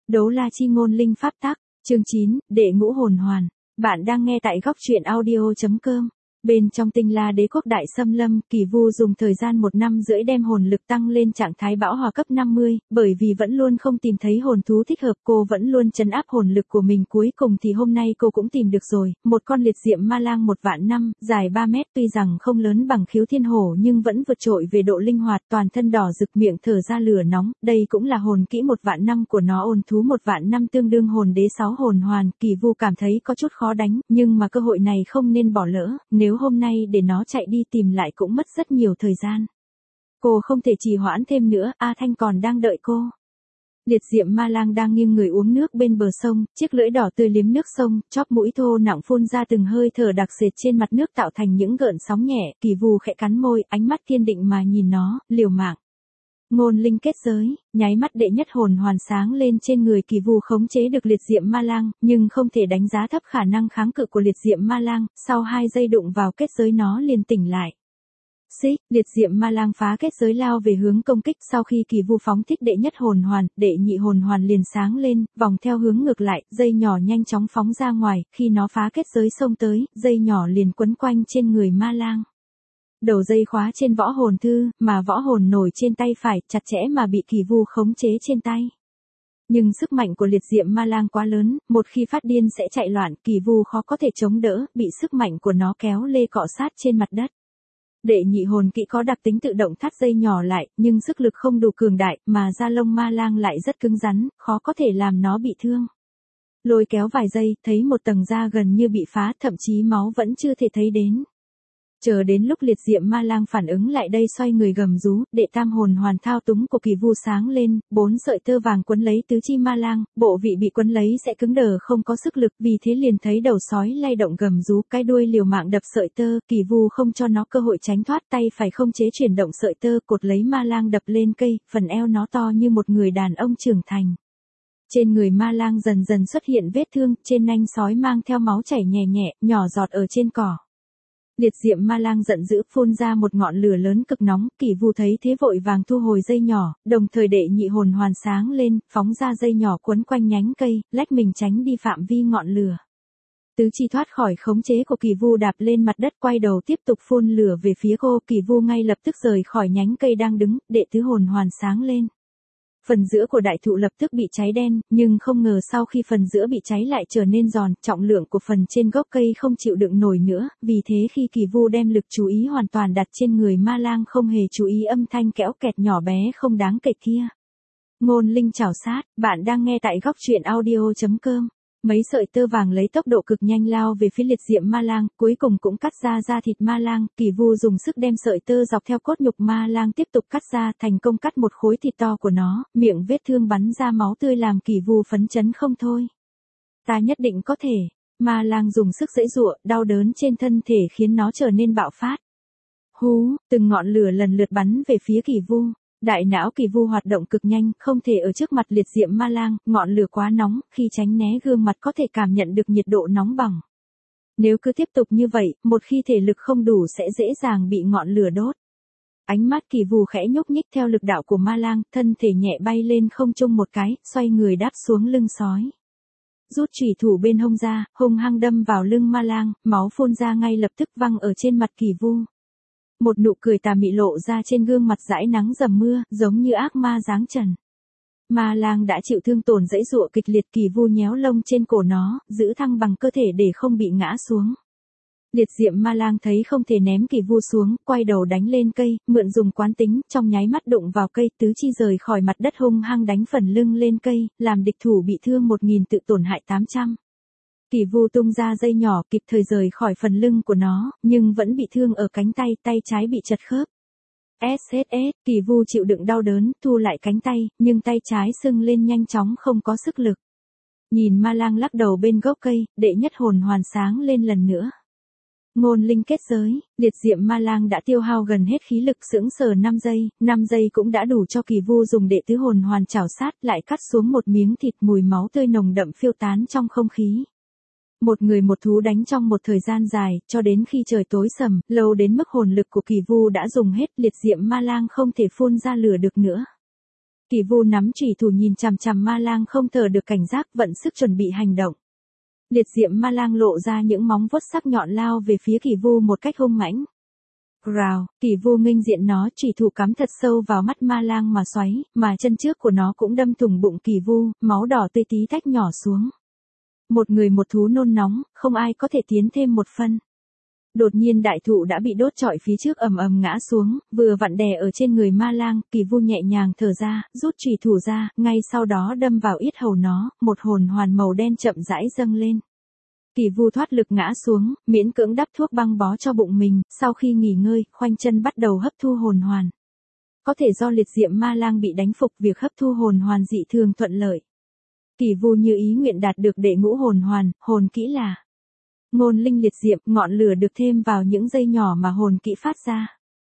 Đấu la chi ngôn linh pháp tắc, chương 9, đệ ngũ hồn hoàn. Bạn đang nghe tại góc truyện audio.com. Bên trong Tinh La Đế quốc đại xâm lâm, Kỳ Vu dùng thời gian 1 năm rưỡi đem hồn lực tăng lên trạng thái bão hòa cấp 50, bởi vì vẫn luôn không tìm thấy hồn thú thích hợp, cô vẫn luôn trấn áp hồn lực của mình, cuối cùng thì hôm nay cô cũng tìm được rồi, một con liệt diệm ma lang 1 vạn năm, dài 3 mét, tuy rằng không lớn bằng khiếu thiên hổ nhưng vẫn vượt trội về độ linh hoạt, toàn thân đỏ rực, miệng thở ra lửa nóng, đây cũng là hồn kỹ 1 vạn năm của nó. Hồn thú 1 vạn năm tương đương hồn đế 6 hồn hoàn, Kỳ Vu cảm thấy có chút khó đánh, nhưng mà cơ hội này không nên bỏ lỡ, nếu hôm nay để nó chạy đi tìm lại cũng mất rất nhiều thời gian. Cô không thể trì hoãn thêm nữa, A Thanh còn đang đợi cô. Liệt diệm ma lang đang nghiêng người uống nước bên bờ sông, chiếc lưỡi đỏ tươi liếm nước sông, chóp mũi thô nặng phun ra từng hơi thở đặc sệt trên mặt nước tạo thành những gợn sóng nhẹ. Kỳ Vu khẽ cắn môi, ánh mắt kiên định mà nhìn nó, liều mạng. Ngôn linh kết giới, nháy mắt đệ nhất hồn hoàn sáng lên trên người Kỳ Vu, khống chế được liệt diệm ma lang, nhưng không thể đánh giá thấp khả năng kháng cự của liệt diệm ma lang, sau 2 giây đụng vào kết giới nó liền tỉnh lại. Xích, liệt diệm ma lang phá kết giới lao về hướng công kích, sau khi Kỳ Vu phóng thích đệ nhất hồn hoàn, đệ nhị hồn hoàn liền sáng lên, vòng theo hướng ngược lại, dây nhỏ nhanh chóng phóng ra ngoài, khi nó phá kết giới xông tới, dây nhỏ liền quấn quanh trên người ma lang. Đầu dây khóa trên võ hồn thư, mà võ hồn nổi trên tay phải, chặt chẽ mà bị Kỳ Vu khống chế trên tay. Nhưng sức mạnh của liệt diệm ma lang quá lớn, một khi phát điên sẽ chạy loạn, Kỳ Vu khó có thể chống đỡ, bị sức mạnh của nó kéo lê cọ sát trên mặt đất. Đệ nhị hồn kỹ có đặc tính tự động thắt dây nhỏ lại, nhưng sức lực không đủ cường đại, mà da lông ma lang lại rất cứng rắn, khó có thể làm nó bị thương. Lôi kéo vài giây, thấy một tầng da gần như bị phá, thậm chí máu vẫn chưa thể thấy đến. Chờ đến lúc liệt diệm ma lang phản ứng lại đây, xoay người gầm rú, đệ tam hồn hoàn thao túng của Kỳ Vu sáng lên, 4 sợi tơ vàng quấn lấy tứ chi ma lang, bộ vị bị quấn lấy sẽ cứng đờ không có sức lực, vì thế liền thấy đầu sói lay động gầm rú, cái đuôi liều mạng đập sợi tơ, Kỳ Vu không cho nó cơ hội tránh thoát, tay phải không chế chuyển động sợi tơ, cột lấy ma lang đập lên cây, phần eo nó to như một người đàn ông trưởng thành. Trên người ma lang dần dần xuất hiện vết thương, trên nanh sói mang theo máu chảy nhẹ nhẹ, nhỏ giọt ở trên cỏ. Liệt diệm ma lang giận dữ phun ra một ngọn lửa lớn cực nóng, Kỳ Vu thấy thế vội vàng thu hồi dây nhỏ, đồng thời đệ nhị hồn hoàn sáng lên, phóng ra dây nhỏ quấn quanh nhánh cây, lách mình tránh đi phạm vi ngọn lửa. Tứ chi thoát khỏi khống chế của Kỳ Vu đạp lên mặt đất, quay đầu tiếp tục phun lửa về phía cô, Kỳ Vu ngay lập tức rời khỏi nhánh cây đang đứng, đệ tứ hồn hoàn sáng lên. Phần giữa của đại thụ lập tức bị cháy đen, nhưng không ngờ sau khi phần giữa bị cháy lại trở nên giòn, trọng lượng của phần trên gốc cây không chịu đựng nổi nữa, vì thế khi Kỳ Vu đem lực chú ý hoàn toàn đặt trên người ma lang, không hề chú ý âm thanh kéo kẹt nhỏ bé không đáng kể kia. Ngôn linh chảo sát, bạn đang nghe tại góc truyện audio.com. Mấy sợi tơ vàng lấy tốc độ cực nhanh lao về phía liệt diệm ma lang, cuối cùng cũng cắt ra da thịt ma lang. Kỳ Vu dùng sức đem sợi tơ dọc theo cốt nhục ma lang tiếp tục cắt ra, thành công cắt một khối thịt to của nó, miệng vết thương bắn ra máu tươi làm Kỳ Vu phấn chấn không thôi. Ta nhất định có thể. Ma lang dùng sức giãy giụa, đau đớn trên thân thể khiến nó trở nên bạo phát. Hú, từng ngọn lửa lần lượt bắn về phía Kỳ Vu. Đại não Kỳ Vu hoạt động cực nhanh, không thể ở trước mặt liệt diệm ma lang, ngọn lửa quá nóng, khi tránh né gương mặt có thể cảm nhận được nhiệt độ nóng bỏng. Nếu cứ tiếp tục như vậy, một khi thể lực không đủ sẽ dễ dàng bị ngọn lửa đốt. Ánh mắt Kỳ Vu khẽ nhúc nhích theo lực đạo của ma lang, thân thể nhẹ bay lên không trung một cái, xoay người đáp xuống lưng sói. Rút chủy thủ bên hông ra, hung hăng đâm vào lưng ma lang, máu phun ra ngay lập tức văng ở trên mặt Kỳ Vu. Một nụ cười tà mị lộ ra trên gương mặt dãi nắng dầm mưa, giống như ác ma giáng trần. Ma lang đã chịu thương tổn giãy giụa kịch liệt, Kỳ Vu nhéo lông trên cổ nó, giữ thăng bằng cơ thể để không bị ngã xuống. Liệt diệm ma lang thấy không thể ném Kỳ Vu xuống, quay đầu đánh lên cây, mượn dùng quán tính, trong nháy mắt đụng vào cây, tứ chi rời khỏi mặt đất hung hăng đánh phần lưng lên cây, làm địch thủ bị thương 1000 tự tổn hại 800. Kỳ Vu tung ra dây nhỏ kịp thời rời khỏi phần lưng của nó, nhưng vẫn bị thương ở cánh tay, tay trái bị chật khớp. SSS, Kỳ Vu chịu đựng đau đớn, thu lại cánh tay, nhưng tay trái sưng lên nhanh chóng không có sức lực. Nhìn ma lang lắc đầu bên gốc cây, đệ nhất hồn hoàn sáng lên lần nữa. Ngôn linh kết giới, liệt diệm ma lang đã tiêu hao gần hết khí lực, sững sờ 5 giây cũng đã đủ cho Kỳ Vu dùng đệ tứ hồn hoàn chảo sát, lại cắt xuống một miếng thịt, mùi máu tươi nồng đậm phiêu tán trong không khí. Một người một thú đánh trong một thời gian dài, cho đến khi trời tối sầm, lâu đến mức hồn lực của Kỳ Vu đã dùng hết, liệt diệm ma lang không thể phun ra lửa được nữa. Kỳ Vu nắm chủy thủ nhìn chằm chằm ma lang không thở được cảnh giác vận sức chuẩn bị hành động. Liệt diệm ma lang lộ ra những móng vuốt sắc nhọn lao về phía Kỳ Vu một cách hung mãnh. Rào, Kỳ Vu nghênh diện nó chủy thủ cắm thật sâu vào mắt ma lang mà xoáy, mà chân trước của nó cũng đâm thủng bụng Kỳ Vu, máu đỏ tươi tí tách nhỏ xuống. Một người một thú nôn nóng, không ai có thể tiến thêm một phân. Đột nhiên đại thụ đã bị đốt trọi phía trước ầm ầm ngã xuống, vừa vặn đè ở trên người ma lang, Kỳ Vu nhẹ nhàng thở ra, rút chủy thủ ra, ngay sau đó đâm vào yết hầu nó, một hồn hoàn màu đen chậm rãi dâng lên. Kỳ Vu thoát lực ngã xuống, miễn cưỡng đắp thuốc băng bó cho bụng mình, sau khi nghỉ ngơi, khoanh chân bắt đầu hấp thu hồn hoàn. Có thể do liệt diệm ma lang bị đánh phục, việc hấp thu hồn hoàn dị thường thuận lợi. Kỳ Vu như ý nguyện đạt được đệ ngũ hồn hoàn, hồn kỹ là Ngôn linh liệt diệm, ngọn lửa được thêm vào những dây nhỏ mà hồn kỹ phát ra.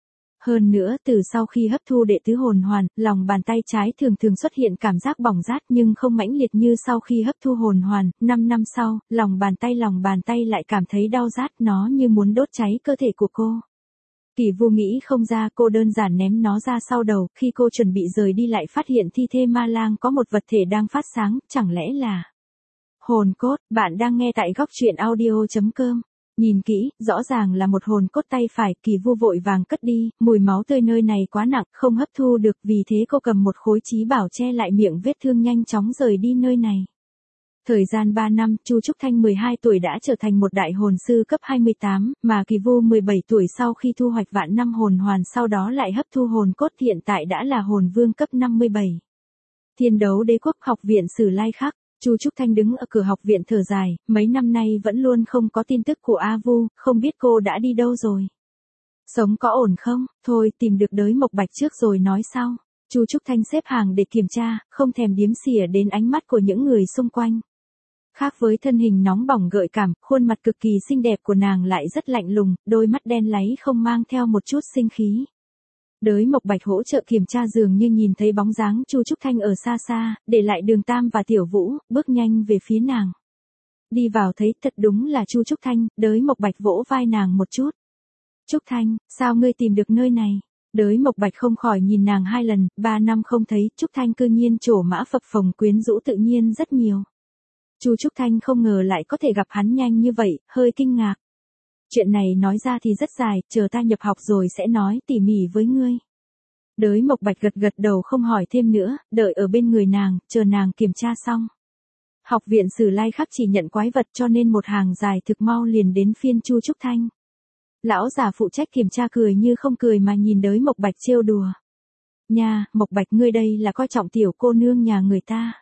Hơn nữa, từ sau khi hấp thu đệ tứ hồn hoàn, lòng bàn tay trái thường thường xuất hiện cảm giác bỏng rát nhưng không mãnh liệt như sau khi hấp thu hồn hoàn. 5 năm sau, lòng bàn tay lại cảm thấy đau rát, nó như muốn đốt cháy cơ thể của cô. Kỳ Vu nghĩ không ra, cô đơn giản ném nó ra sau đầu, khi cô chuẩn bị rời đi lại phát hiện thi thể ma lang có một vật thể đang phát sáng, chẳng lẽ là hồn cốt. Bạn đang nghe tại góc truyện audio.com. Nhìn kỹ, rõ ràng là một hồn cốt tay phải, Kỳ Vu vội vàng cất đi, mùi máu tươi nơi này quá nặng, không hấp thu được, vì thế cô cầm một khối chí bảo che lại miệng vết thương nhanh chóng rời đi nơi này. Thời gian 3 năm, Chu Trúc Thanh 12 tuổi đã trở thành một đại hồn sư cấp 28, mà Kỳ Vu 17 tuổi sau khi thu hoạch vạn năm hồn hoàn sau đó lại hấp thu hồn cốt, hiện tại đã là hồn vương cấp 57. Thiên Đấu Đế Quốc Học viện Sử Lai Khắc. Chu Trúc Thanh đứng ở cửa học viện thở dài, mấy năm nay vẫn luôn không có tin tức của A Vu, không biết cô đã đi đâu rồi. Sống có ổn không? Thôi tìm được Đới Mộc Bạch trước rồi nói sau. Chu Trúc Thanh xếp hàng để kiểm tra, không thèm điếm xỉa đến ánh mắt của những người xung quanh. Khác với thân hình nóng bỏng gợi cảm, khuôn mặt cực kỳ xinh đẹp của nàng lại rất lạnh lùng, đôi mắt đen láy không mang theo một chút sinh khí. Đới Mộc Bạch hỗ trợ kiểm tra dường như nhìn thấy bóng dáng Chu Trúc Thanh ở xa xa, để lại Đường Tam và Tiểu Vũ, bước nhanh về phía nàng. Đi vào thấy thật đúng là Chu Trúc Thanh, Đới Mộc Bạch vỗ vai nàng một chút. Trúc Thanh, sao ngươi tìm được nơi này? Đới Mộc Bạch không khỏi nhìn nàng 2 lần, 3 năm không thấy, Trúc Thanh cư nhiên trổ mã phập phồng quyến rũ tự nhiên rất nhiều. Chu Trúc Thanh không ngờ lại có thể gặp hắn nhanh như vậy, hơi kinh ngạc. Chuyện này nói ra thì rất dài, chờ ta nhập học rồi sẽ nói tỉ mỉ với ngươi. Đới Mộc Bạch gật gật đầu không hỏi thêm nữa, đợi ở bên người nàng, chờ nàng kiểm tra xong. Học viện Sử Lai Khắc chỉ nhận quái vật cho nên một hàng dài thực mau liền đến phiên Chu Trúc Thanh. Lão già phụ trách kiểm tra cười như không cười mà nhìn Đới Mộc Bạch trêu đùa. Nha, Mộc Bạch ngươi đây là coi trọng tiểu cô nương nhà người ta.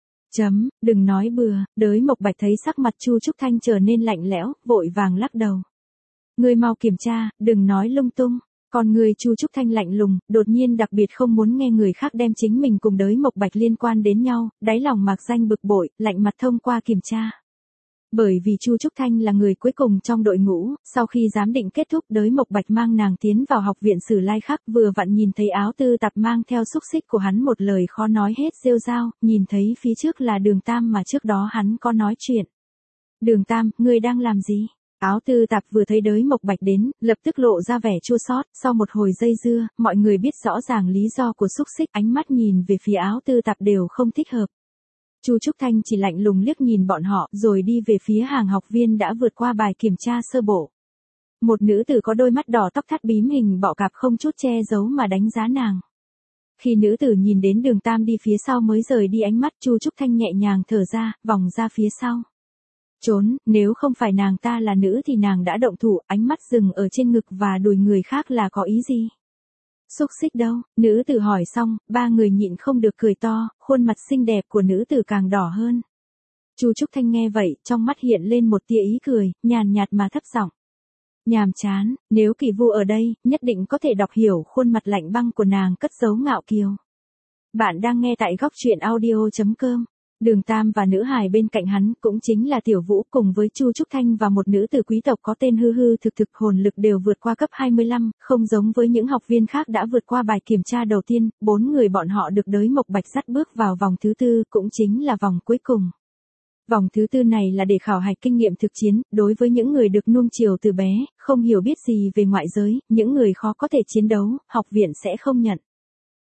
Đừng nói bừa. Đới Mộc Bạch thấy sắc mặt Chu Trúc Thanh trở nên lạnh lẽo, vội vàng lắc đầu. Ngươi mau kiểm tra, đừng nói lung tung. Còn người Chu Trúc Thanh lạnh lùng, đột nhiên đặc biệt không muốn nghe người khác đem chính mình cùng Đới Mộc Bạch liên quan đến nhau, đáy lòng mạc danh bực bội, lạnh mặt thông qua kiểm tra. Bởi vì Chu Trúc Thanh là người cuối cùng trong đội ngũ, sau khi giám định kết thúc Đới Mộc Bạch mang nàng tiến vào học viện Sử Lai Khắc, vừa vặn nhìn thấy áo tư tạp mang theo xúc xích của hắn một lời khó nói hết rêu rao, nhìn thấy phía trước là Đường Tam mà trước đó hắn có nói chuyện. Đường Tam, ngươi đang làm gì? Áo tư tạp vừa thấy Đới Mộc Bạch đến, lập tức lộ ra vẻ chua xót, sau một hồi dây dưa, mọi người biết rõ ràng lý do của xúc xích, ánh mắt nhìn về phía áo tư tạp đều không thích hợp. Chu Trúc Thanh chỉ lạnh lùng liếc nhìn bọn họ, rồi đi về phía hàng học viên đã vượt qua bài kiểm tra sơ bộ. Một nữ tử có đôi mắt đỏ tóc thắt bím hình bọ cạp không chút che giấu mà đánh giá nàng. Khi nữ tử nhìn đến Đường Tam đi phía sau mới rời đi ánh mắt, Chu Trúc Thanh nhẹ nhàng thở ra, vòng ra phía sau. Trốn, nếu không phải nàng ta là nữ thì nàng đã động thủ, ánh mắt dừng ở trên ngực và đùi người khác là có ý gì? Xúc xích đâu? Nữ tử hỏi xong, 3 người nhịn không được cười to, khuôn mặt xinh đẹp của nữ tử càng đỏ hơn. Chu Trúc Thanh nghe vậy, trong mắt hiện lên một tia ý cười, nhàn nhạt mà thấp giọng. Nhàm chán, nếu Kỳ Vu ở đây, nhất định có thể đọc hiểu khuôn mặt lạnh băng của nàng cất giấu ngạo kiều. Bạn đang nghe tại góc truyện audio.com. Đường Tam và nữ hài bên cạnh hắn cũng chính là Tiểu Vũ cùng với Chu Trúc Thanh và một nữ tử quý tộc có tên hư hư thực thực hồn lực đều vượt qua cấp 25, không giống với những học viên khác đã vượt qua bài kiểm tra đầu tiên, 4 người bọn họ được Đới Mộc Bạch dắt bước vào vòng thứ 4, cũng chính là vòng cuối cùng. Vòng thứ 4 này là để khảo hạch kinh nghiệm thực chiến, đối với những người được nuông chiều từ bé, không hiểu biết gì về ngoại giới, những người khó có thể chiến đấu, học viện sẽ không nhận.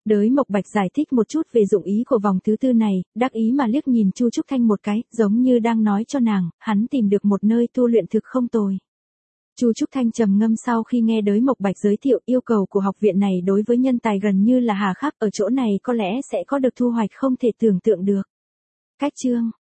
Đới Mộc Bạch giải thích một chút về dụng ý của vòng thứ tư này, đắc ý mà liếc nhìn Chu Trúc Thanh một cái, giống như đang nói cho nàng, hắn tìm được một nơi tu luyện thực không tồi. Chu Trúc Thanh trầm ngâm sau khi nghe Đới Mộc Bạch giới thiệu yêu cầu của học viện này đối với nhân tài gần như là hà khắc, ở chỗ này có lẽ sẽ có được thu hoạch không thể tưởng tượng được. Cách chương